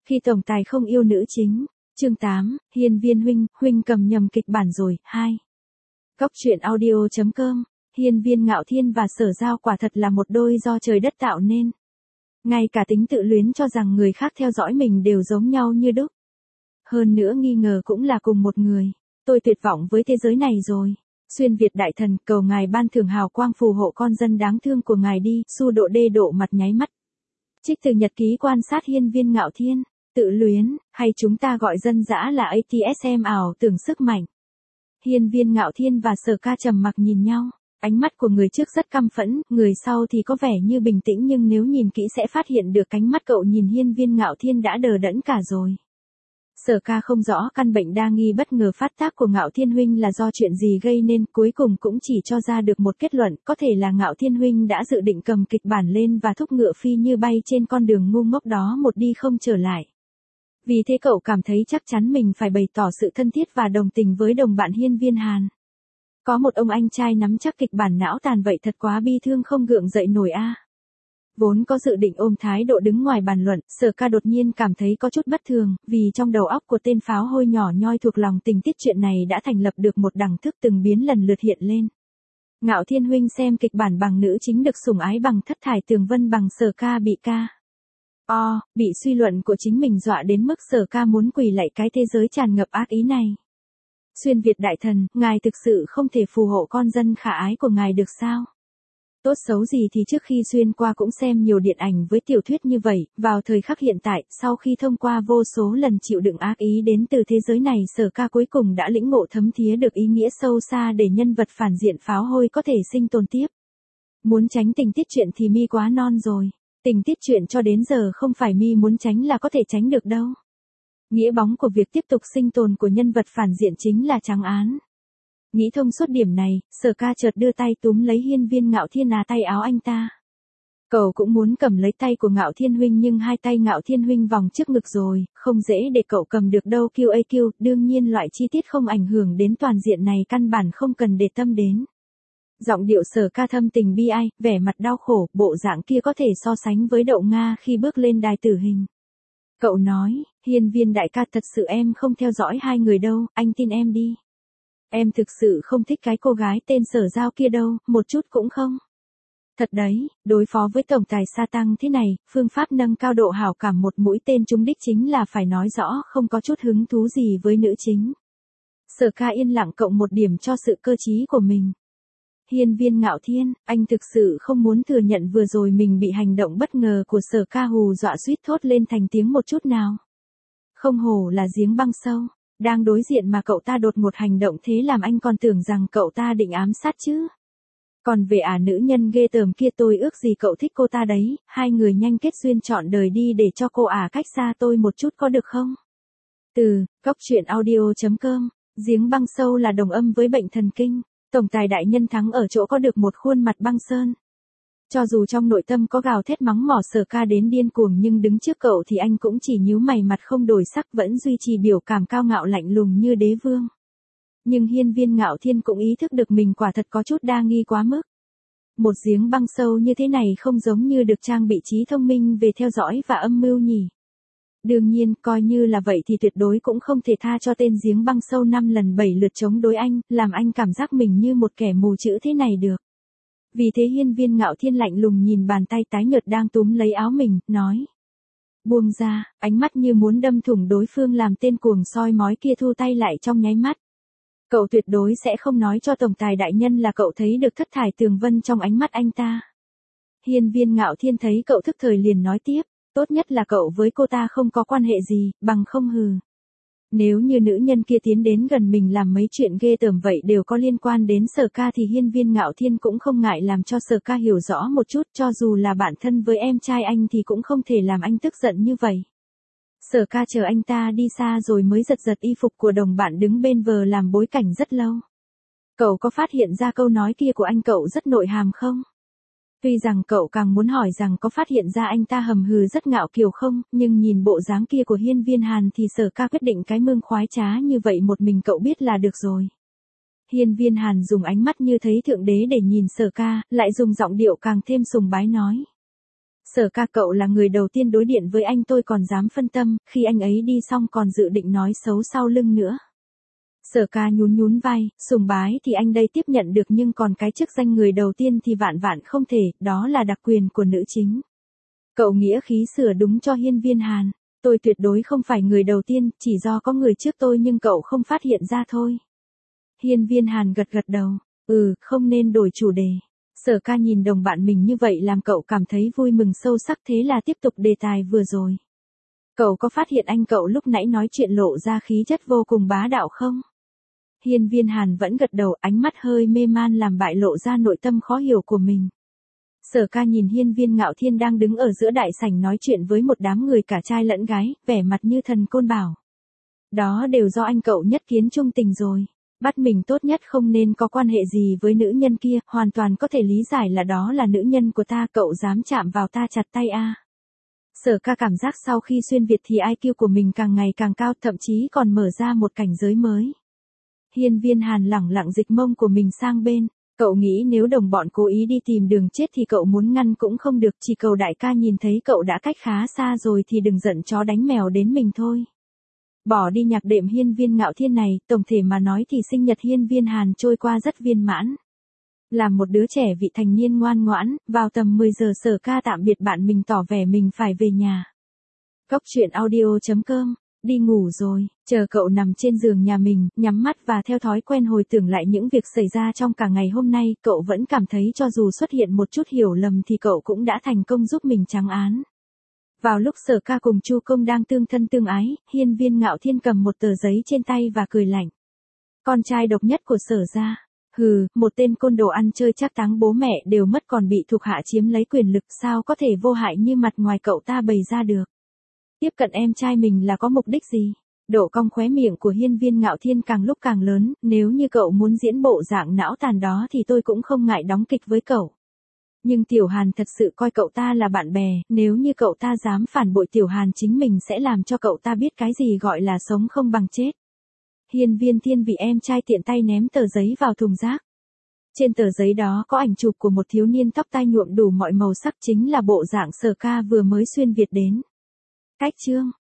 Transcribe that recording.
Khi tổng tài không yêu nữ chính. Chương 8, Hiên Viên huynh cầm nhầm kịch bản rồi. 2. Góc truyện audio.com. Hiên Viên Ngạo Thiên và Sở Giao quả thật là một đôi do trời đất tạo nên. Ngay cả tính tự luyến cho rằng người khác theo dõi mình đều giống nhau như đúc. Hơn nữa nghi ngờ cũng là cùng một người. Tôi tuyệt vọng với thế giới này rồi. Xuyên Việt đại thần, cầu ngài ban thưởng hào quang phù hộ con dân đáng thương của ngài đi. Su độ đê độ mặt nháy mắt. Trích từ nhật ký quan sát Hiên Viên Ngạo Thiên. Tự luyến, hay chúng ta gọi dân dã là ATSM ảo tưởng sức mạnh. Hiên Viên Ngạo Thiên và Sở Ca trầm mặc nhìn nhau. Ánh mắt của người trước rất căm phẫn, người sau thì có vẻ như bình tĩnh, nhưng nếu nhìn kỹ sẽ phát hiện được cánh mắt cậu nhìn Hiên Viên Ngạo Thiên đã đờ đẫn cả rồi. Sở Ca không rõ căn bệnh đa nghi bất ngờ phát tác của Ngạo Thiên huynh là do chuyện gì gây nên, cuối cùng cũng chỉ cho ra được một kết luận, có thể là Ngạo Thiên huynh đã dự định cầm kịch bản lên và thúc ngựa phi như bay trên con đường ngu ngốc đó một đi không trở lại. Vì thế cậu cảm thấy chắc chắn mình phải bày tỏ sự thân thiết và đồng tình với đồng bạn Hiên Viên Hàn. Có một ông anh trai nắm chắc kịch bản não tàn vậy thật quá bi thương không gượng dậy nổi a. Vốn có dự định ôm thái độ đứng ngoài bàn luận, Sở Ca đột nhiên cảm thấy có chút bất thường, vì trong đầu óc của tên pháo hôi nhỏ nhoi thuộc lòng tình tiết chuyện này đã thành lập được một đẳng thức từng biến lần lượt hiện lên. Ngạo Thiên huynh xem kịch bản bằng nữ chính được sủng ái bằng Thất Thải Tường Vân bằng Sở Ca bị bị suy luận của chính mình dọa đến mức Sở Ca muốn quỳ lạy cái thế giới tràn ngập ác ý này. Xuyên Việt đại thần, ngài thực sự không thể phù hộ con dân khả ái của ngài được sao? Tốt xấu gì thì trước khi xuyên qua cũng xem nhiều điện ảnh với tiểu thuyết như vậy, vào thời khắc hiện tại, sau khi thông qua vô số lần chịu đựng ác ý đến từ thế giới này, Sở Ca cuối cùng đã lĩnh ngộ thấm thía được ý nghĩa sâu xa để nhân vật phản diện pháo hôi có thể sinh tồn tiếp. Muốn tránh tình tiết chuyện thì mi quá non rồi. Tình tiết chuyện cho đến giờ không phải mi muốn tránh là có thể tránh được đâu. Nghĩa bóng của việc tiếp tục sinh tồn của nhân vật phản diện chính là trắng án. Nghĩ thông suốt điểm này, Sở Ca chợt đưa tay túm lấy Hiên Viên Ngạo Thiên tay áo anh ta. Cậu cũng muốn cầm lấy tay của Ngạo Thiên huynh nhưng hai tay Ngạo Thiên huynh vòng trước ngực rồi, không dễ để cậu cầm được đâu. QAQ, đương nhiên loại chi tiết không ảnh hưởng đến toàn diện này căn bản không cần để tâm đến. Giọng điệu Sở Ca thâm tình bi ai, vẻ mặt đau khổ, bộ dạng kia có thể so sánh với Đậu Nga khi bước lên đài tử hình. Cậu nói, Hiên Viên đại ca, thật sự em không theo dõi hai người đâu, anh tin em đi. Em thực sự không thích cái cô gái tên Sở Giao kia đâu, một chút cũng không. Thật đấy, đối phó với tổng tài sa tăng thế này, phương pháp nâng cao độ hảo cảm một mũi tên trúng đích chính là phải nói rõ không có chút hứng thú gì với nữ chính. Sở Ca yên lặng cộng một điểm cho sự cơ trí của mình. Hiên Viên Ngạo Thiên, anh thực sự không muốn thừa nhận vừa rồi mình bị hành động bất ngờ của Sở Ca hù dọa suýt thốt lên thành tiếng một chút nào. Không hổ là giếng băng sâu, đang đối diện mà cậu ta đột một hành động thế làm anh còn tưởng rằng cậu ta định ám sát chứ. Còn về nữ nhân ghê tởm kia, tôi ước gì cậu thích cô ta đấy, hai người nhanh kết duyên trọn đời đi để cho cô cách xa tôi một chút có được không? Góc truyện audio.com, giếng băng sâu là đồng âm với bệnh thần kinh. Tổng tài đại nhân thắng ở chỗ có được một khuôn mặt băng sơn. Cho dù trong nội tâm có gào thét mắng mỏ Sở Ca đến điên cuồng nhưng đứng trước cậu thì anh cũng chỉ nhíu mày mặt không đổi sắc, vẫn duy trì biểu cảm cao ngạo lạnh lùng như đế vương. Nhưng Hiên Viên Ngạo Thiên cũng ý thức được mình quả thật có chút đa nghi quá mức. Một giếng băng sâu như thế này không giống như được trang bị trí thông minh về theo dõi và âm mưu nhỉ. Đương nhiên, coi như là vậy thì tuyệt đối cũng không thể tha cho tên giếng băng sâu 5 lần 7 lượt chống đối anh, làm anh cảm giác mình như một kẻ mù chữ thế này được. Vì thế Hiên Viên Ngạo Thiên lạnh lùng nhìn bàn tay tái nhợt đang túm lấy áo mình, nói. Buông ra, ánh mắt như muốn đâm thủng đối phương làm tên cuồng soi mói kia thu tay lại trong nháy mắt. Cậu tuyệt đối sẽ không nói cho tổng tài đại nhân là cậu thấy được Thất Thải Tường Vân trong ánh mắt anh ta. Hiên Viên Ngạo Thiên thấy cậu thức thời liền nói tiếp. Tốt nhất là cậu với cô ta không có quan hệ gì, bằng không hừ. Nếu như nữ nhân kia tiến đến gần mình làm mấy chuyện ghê tởm vậy đều có liên quan đến Sở Ca thì Hiên Viên Ngạo Thiên cũng không ngại làm cho Sở Ca hiểu rõ một chút, cho dù là bạn thân với em trai anh thì cũng không thể làm anh tức giận như vậy. Sở Ca chờ anh ta đi xa rồi mới giật giật y phục của đồng bạn đứng bên vờ làm bối cảnh rất lâu. Cậu có phát hiện ra câu nói kia của anh cậu rất nội hàm không? Tuy rằng cậu càng muốn hỏi rằng có phát hiện ra anh ta hầm hừ rất ngạo kiều không, nhưng nhìn bộ dáng kia của Hiên Viên Hàn thì Sở Ca quyết định cái mương khoái trá như vậy một mình cậu biết là được rồi. Hiên Viên Hàn dùng ánh mắt như thấy thượng đế để nhìn Sở Ca, lại dùng giọng điệu càng thêm sùng bái nói. Sở ca cậu là người đầu tiên đối điện với anh tôi còn dám phân tâm, khi anh ấy đi xong còn dự định nói xấu sau lưng nữa. Sở ca nhún nhún vai, sùng bái thì anh đây tiếp nhận được nhưng còn cái chức danh người đầu tiên thì vạn vạn không thể, đó là đặc quyền của nữ chính. Cậu nghĩa khí sửa đúng cho Hiên Viên Hàn, tôi tuyệt đối không phải người đầu tiên, chỉ do có người trước tôi nhưng cậu không phát hiện ra thôi. Hiên Viên Hàn gật gật đầu, không nên đổi chủ đề. Sở ca nhìn đồng bạn mình như vậy làm cậu cảm thấy vui mừng sâu sắc, thế là tiếp tục đề tài vừa rồi. Cậu có phát hiện anh cậu lúc nãy nói chuyện lộ ra khí chất vô cùng bá đạo không? Hiên Viên Hàn vẫn gật đầu, ánh mắt hơi mê man làm bại lộ ra nội tâm khó hiểu của mình. Sở ca nhìn Hiên Viên Ngạo Thiên đang đứng ở giữa đại sảnh nói chuyện với một đám người cả trai lẫn gái, vẻ mặt như thần côn bảo. Đó đều do anh cậu nhất kiến trung tình rồi. Bắt mình tốt nhất không nên có quan hệ gì với nữ nhân kia, hoàn toàn có thể lý giải là đó là nữ nhân của ta, cậu dám chạm vào ta chặt tay a. Sở ca cảm giác sau khi xuyên Việt thì IQ của mình càng ngày càng cao, thậm chí còn mở ra một cảnh giới mới. Hiên Viên Hàn lẳng lặng dịch mông của mình sang bên. Cậu nghĩ nếu đồng bọn cố ý đi tìm đường chết thì cậu muốn ngăn cũng không được, chỉ cầu đại ca nhìn thấy cậu đã cách khá xa rồi thì đừng giận chó đánh mèo đến mình thôi. Bỏ đi nhạc đệm Hiên Viên Ngạo Thiên này, tổng thể mà nói thì sinh nhật Hiên Viên Hàn trôi qua rất viên mãn. Làm một đứa trẻ vị thành niên ngoan ngoãn, vào tầm 10 giờ Sở ca tạm biệt bạn mình tỏ vẻ mình phải về nhà. Cốc truyện audio.com, đi ngủ rồi, chờ cậu nằm trên giường nhà mình, nhắm mắt và theo thói quen hồi tưởng lại những việc xảy ra trong cả ngày hôm nay, cậu vẫn cảm thấy cho dù xuất hiện một chút hiểu lầm thì cậu cũng đã thành công giúp mình trắng án. Vào lúc Sở ca cùng Chu Công đang tương thân tương ái, Hiên Viên Ngạo Thiên cầm một tờ giấy trên tay và cười lạnh. Con trai độc nhất của Sở gia. Một tên côn đồ ăn chơi trác táng bố mẹ đều mất còn bị thuộc hạ chiếm lấy quyền lực, sao có thể vô hại như mặt ngoài cậu ta bày ra được. Tiếp cận em trai mình là có mục đích gì? Độ cong khóe miệng của Hiên Viên Ngạo Thiên càng lúc càng lớn, nếu như cậu muốn diễn bộ dạng não tàn đó thì tôi cũng không ngại đóng kịch với cậu. Nhưng Tiểu Hàn thật sự coi cậu ta là bạn bè, nếu như cậu ta dám phản bội Tiểu Hàn chính mình sẽ làm cho cậu ta biết cái gì gọi là sống không bằng chết. Hiên Viên Thiên vì em trai tiện tay ném tờ giấy vào thùng rác. Trên tờ giấy đó có ảnh chụp của một thiếu niên tóc tai nhuộm đủ mọi màu sắc, chính là bộ dạng Sở ca vừa mới xuyên Việt đến. Cách chương